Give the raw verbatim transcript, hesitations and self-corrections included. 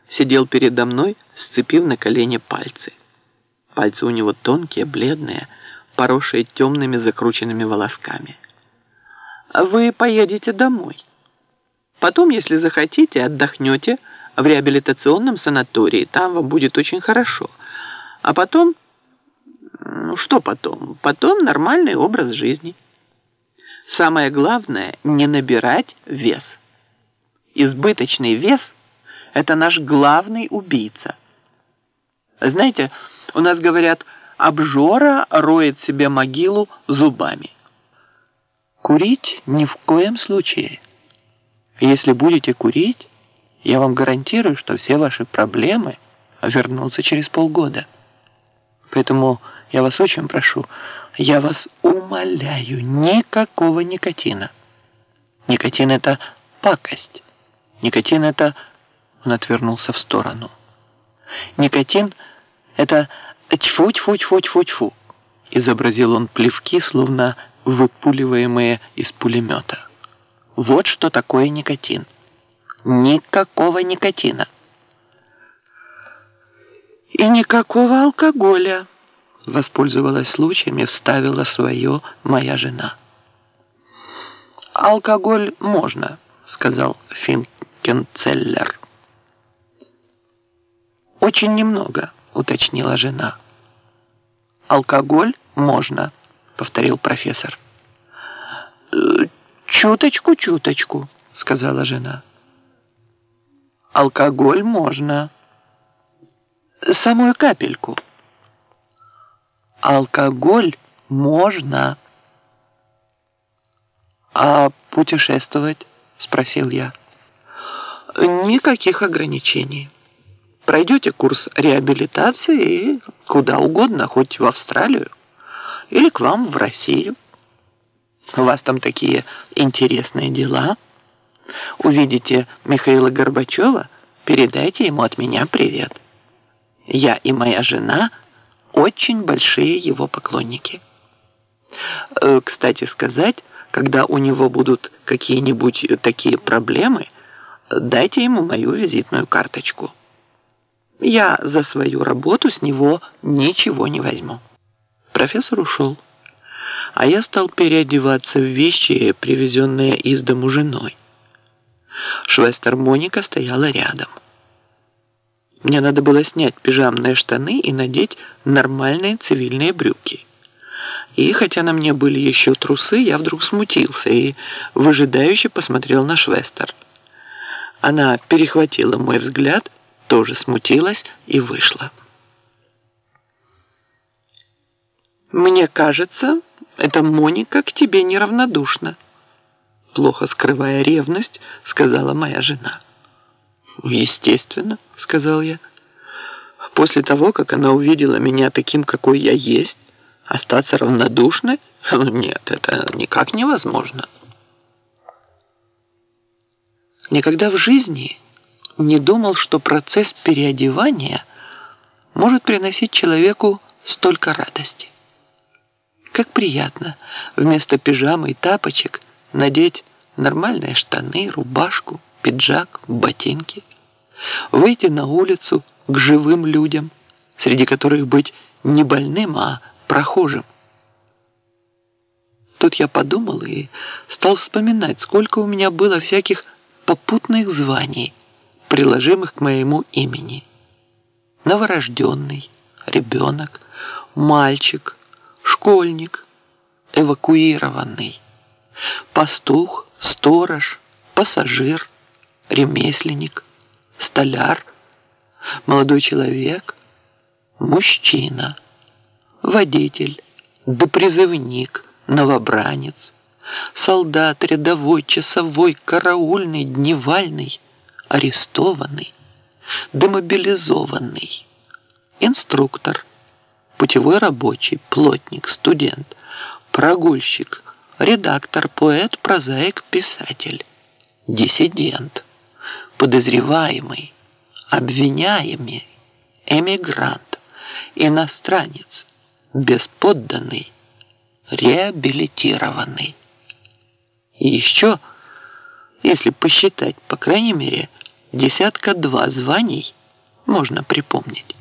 сидел передо мной, сцепив на колени пальцы. Пальцы у него тонкие, бледные, поросшие темными закрученными волосками. «Вы поедете домой. Потом, если захотите, отдохнете в реабилитационном санатории. Там вам будет очень хорошо. А потом... Ну, что потом? Потом нормальный образ жизни. Самое главное — не набирать вес. Избыточный вес — это наш главный убийца. Знаете, у нас говорят, обжора роет себе могилу зубами. Курить ни в коем случае. Если будете курить, я вам гарантирую, что все ваши проблемы вернутся через полгода. Поэтому я вас очень прошу, я вас умоляю, никакого никотина. Никотин — это пакость. Никотин — это... Он отвернулся в сторону. Никотин — это тьфу-тьфу-тьфу-тьфу-тьфу. Изобразил он плевки, словно выпуливаемые из пулемета. Вот что такое никотин. Никакого никотина. И никакого алкоголя. Воспользовалась случаями, вставила свое моя жена. Алкоголь можно, сказал Финкенцеллер. Очень немного, уточнила жена. Алкоголь можно, повторил профессор. Чуточку, чуточку, сказала жена. Алкоголь можно. Самую капельку. Алкоголь можно. А путешествовать? Спросил я. Никаких ограничений. Пройдете курс реабилитации и куда угодно, хоть в Австралию или к вам в Россию. У вас там такие интересные дела. Увидите Михаила Горбачева, передайте ему от меня привет. Я и моя жена очень большие его поклонники. Кстати сказать, когда у него будут какие-нибудь такие проблемы, дайте ему мою визитную карточку. Я за свою работу с него ничего не возьму. Профессор ушел, а я стал переодеваться в вещи, привезенные из дому женой. Швестер Моника стояла рядом. Мне надо было снять пижамные штаны и надеть нормальные цивильные брюки. И хотя на мне были еще трусы, я вдруг смутился и выжидающе посмотрел на Швестер. Она перехватила мой взгляд, тоже смутилась и вышла. «Мне кажется, эта Моника к тебе неравнодушна», плохо скрывая ревность, сказала моя жена. «Естественно», — сказал я. «После того, как она увидела меня таким, какой я есть, остаться равнодушной? Нет, это никак невозможно». Никогда в жизни не думал, что процесс переодевания может приносить человеку столько радости. Как приятно вместо пижамы и тапочек надеть нормальные штаны, рубашку, пиджак, ботинки. Выйти на улицу к живым людям, среди которых быть не больным, а прохожим. Тут я подумал и стал вспоминать, сколько у меня было всяких попутных званий, приложимых к моему имени. Новорожденный, ребенок, мальчик, школьник, эвакуированный, пастух, сторож, пассажир, ремесленник, столяр, молодой человек, мужчина, водитель, допризывник, новобранец, солдат, рядовой, часовой, караульный, дневальный, арестованный, демобилизованный, инструктор, путевой рабочий, плотник, студент, прогульщик, редактор, поэт, прозаик, писатель, диссидент, подозреваемый, обвиняемый, эмигрант, иностранец, бесподданный, реабилитированный. И еще, если посчитать, по крайней мере, Десятка два званий можно припомнить.